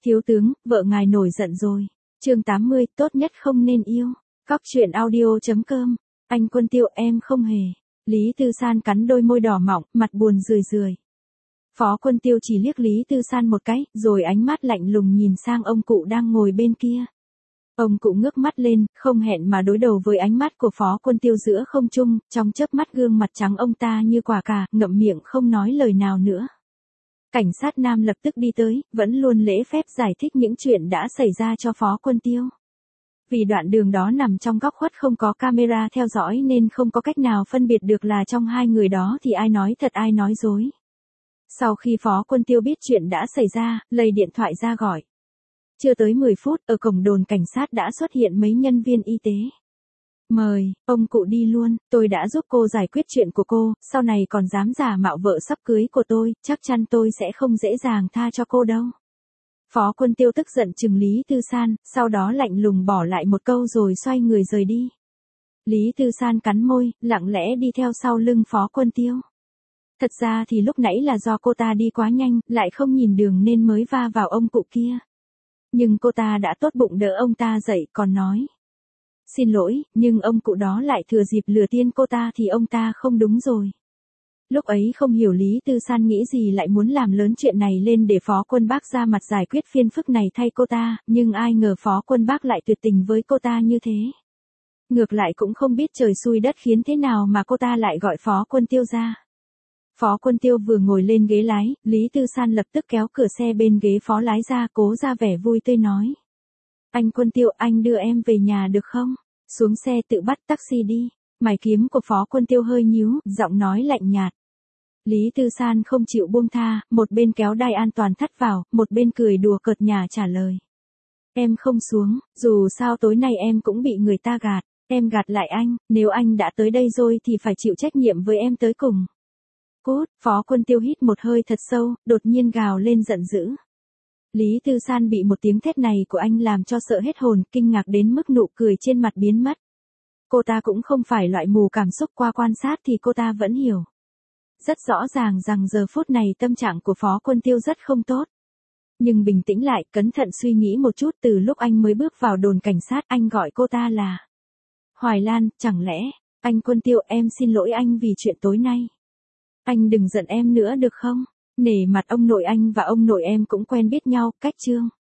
Thiếu tướng, vợ ngài nổi giận rồi. Chương 80, tốt nhất không nên yêu. Góc truyện audio.com. Anh Quân Tiêu, em không hề. Lý Tư San cắn đôi môi đỏ mọng, mặt buồn rười rười. Phó Quân Tiêu chỉ liếc Lý Tư San một cái, rồi ánh mắt lạnh lùng nhìn sang ông cụ đang ngồi bên kia. Ông cụ ngước mắt lên, không hẹn mà đối đầu với ánh mắt của Phó Quân Tiêu giữa không trung, trong chớp mắt gương mặt trắng ông ta như quả cà, ngậm miệng không nói lời nào nữa. Cảnh sát nam lập tức đi tới, vẫn luôn lễ phép giải thích những chuyện đã xảy ra cho Phó Quân Tiêu. Vì đoạn đường đó nằm trong góc khuất không có camera theo dõi nên không có cách nào phân biệt được là trong hai người đó thì ai nói thật ai nói dối. Sau khi Phó Quân Tiêu biết chuyện đã xảy ra, lấy điện thoại ra gọi. Chưa tới 10 phút, ở cổng đồn cảnh sát đã xuất hiện mấy nhân viên y tế. Mời, ông cụ đi luôn, tôi đã giúp cô giải quyết chuyện của cô, sau này còn dám giả mạo vợ sắp cưới của tôi, chắc chắn tôi sẽ không dễ dàng tha cho cô đâu. Phó Quân Tiêu tức giận trừng Lý Tư San, sau đó lạnh lùng bỏ lại một câu rồi xoay người rời đi. Lý Tư San cắn môi, lặng lẽ đi theo sau lưng Phó Quân Tiêu. Thật ra thì lúc nãy là do cô ta đi quá nhanh, lại không nhìn đường nên mới va vào ông cụ kia. Nhưng cô ta đã tốt bụng đỡ ông ta dậy, còn nói. Xin lỗi, nhưng ông cụ đó lại thừa dịp lừa tiên cô ta thì ông ta không đúng rồi. Lúc ấy không hiểu Lý Tư San nghĩ gì lại muốn làm lớn chuyện này lên để Phó Quân Bác ra mặt giải quyết phiền phức này thay cô ta, nhưng ai ngờ Phó Quân Bác lại tuyệt tình với cô ta như thế. Ngược lại cũng không biết trời xui đất khiến thế nào mà cô ta lại gọi Phó Quân Tiêu ra. Phó Quân Tiêu vừa ngồi lên ghế lái, Lý Tư San lập tức kéo cửa xe bên ghế phó lái ra, cố ra vẻ vui tươi nói. Anh Quân Tiêu, anh đưa em về nhà được không? Xuống xe tự bắt taxi đi. Mày kiếm của Phó Quân Tiêu hơi nhíu, giọng nói lạnh nhạt. Lý Tư San không chịu buông tha, một bên kéo đai an toàn thắt vào, một bên cười đùa cợt nhả trả lời. Em không xuống, dù sao tối nay em cũng bị người ta gạt, em gạt lại anh, nếu anh đã tới đây rồi thì phải chịu trách nhiệm với em tới cùng. Cút, Phó Quân Tiêu hít một hơi thật sâu, đột nhiên gào lên giận dữ. Lý Tư San bị một tiếng thét này của anh làm cho sợ hết hồn, kinh ngạc đến mức nụ cười trên mặt biến mất. Cô ta cũng không phải loại mù cảm xúc, qua quan sát thì cô ta vẫn hiểu. Rất rõ ràng rằng giờ phút này tâm trạng của Phó Quân Tiêu rất không tốt. Nhưng bình tĩnh lại, cẩn thận suy nghĩ một chút, từ lúc anh mới bước vào đồn cảnh sát anh gọi cô ta là Hoài Lan, chẳng lẽ, anh Quân Tiêu em xin lỗi anh vì chuyện tối nay. Anh đừng giận em nữa được không? Nể mặt ông nội anh và ông nội em cũng quen biết nhau, cách chương.